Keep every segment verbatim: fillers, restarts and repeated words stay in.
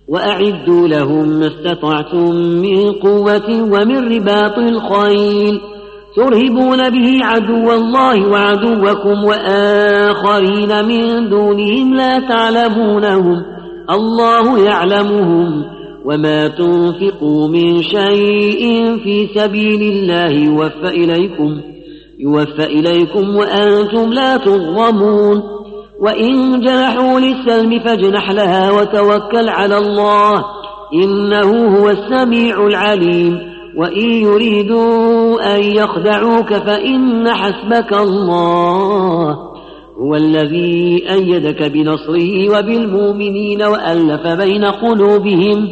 وأعدوا لهم ما استطعتم من قوة ومن رباط الخيل ترهبون به عدو الله وعدوكم وآخرين من دونهم لا تعلمونهم الله يعلمهم وما تنفقوا من شيء في سبيل الله يوفى إليكم, يوفى إليكم وأنتم لا تظلمون وإن جنحوا للسلم فاجنح لها وتوكل على الله إنه هو السميع العليم وإن يريدوا أن يخدعوك فإن حسبك الله هو الذي أيدك بنصره وبالمؤمنين وألف بين قلوبهم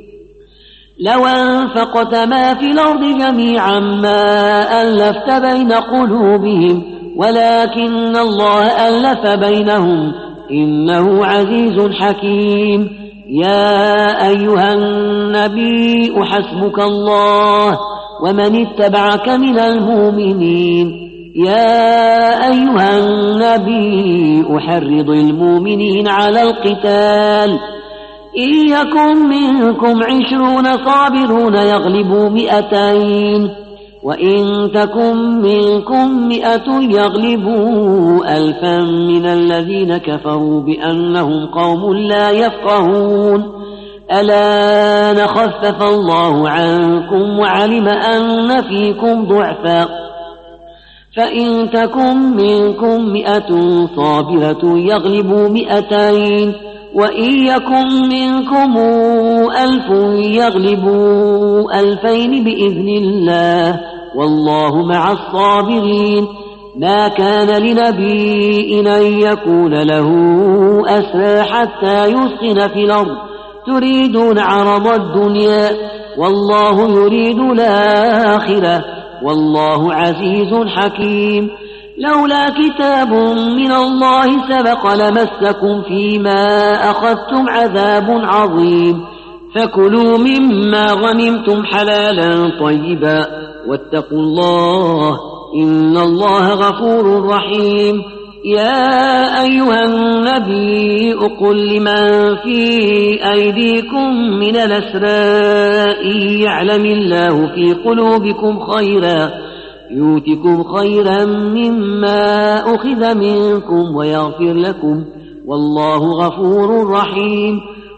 لو أنفقت ما في الأرض جميعا ما ألفت بين قلوبهم ولكن الله ألف بينهم إنه عزيز حكيم يا أيها النبي حسبك الله ومن اتبعك من المؤمنين يا أيها النبي أحرض المؤمنين على القتال إن يكن منكم عشرون صابرون يغلبوا مئتين وإن تكن منكم مئة يغلبوا ألفا من الذين كفروا بأنهم قوم لا يفقهون ألا نخفف الله عنكم وعلم أن فيكم ضعفا فإن تكن منكم مئة صابرة يغلبوا مئتين وإن يكن منكم ألف يغلبوا ألفين بإذن الله والله مع الصابرين ما كان لنبي أن يكون له أسرى حتى يسخن في الأرض تريدون عرض الدنيا والله يريد الآخرة والله عزيز حكيم لولا كتاب من الله سبق لمسكم فيما أخذتم عذاب عظيم فكلوا مما غنمتم حلالا طيبا واتقوا الله إن الله غفور رحيم يا أيها النبي قل لمن في أيديكم من الأسراء يعلم الله في قلوبكم خيرا يؤتكم خيرا مما أخذ منكم ويغفر لكم والله غفور رحيم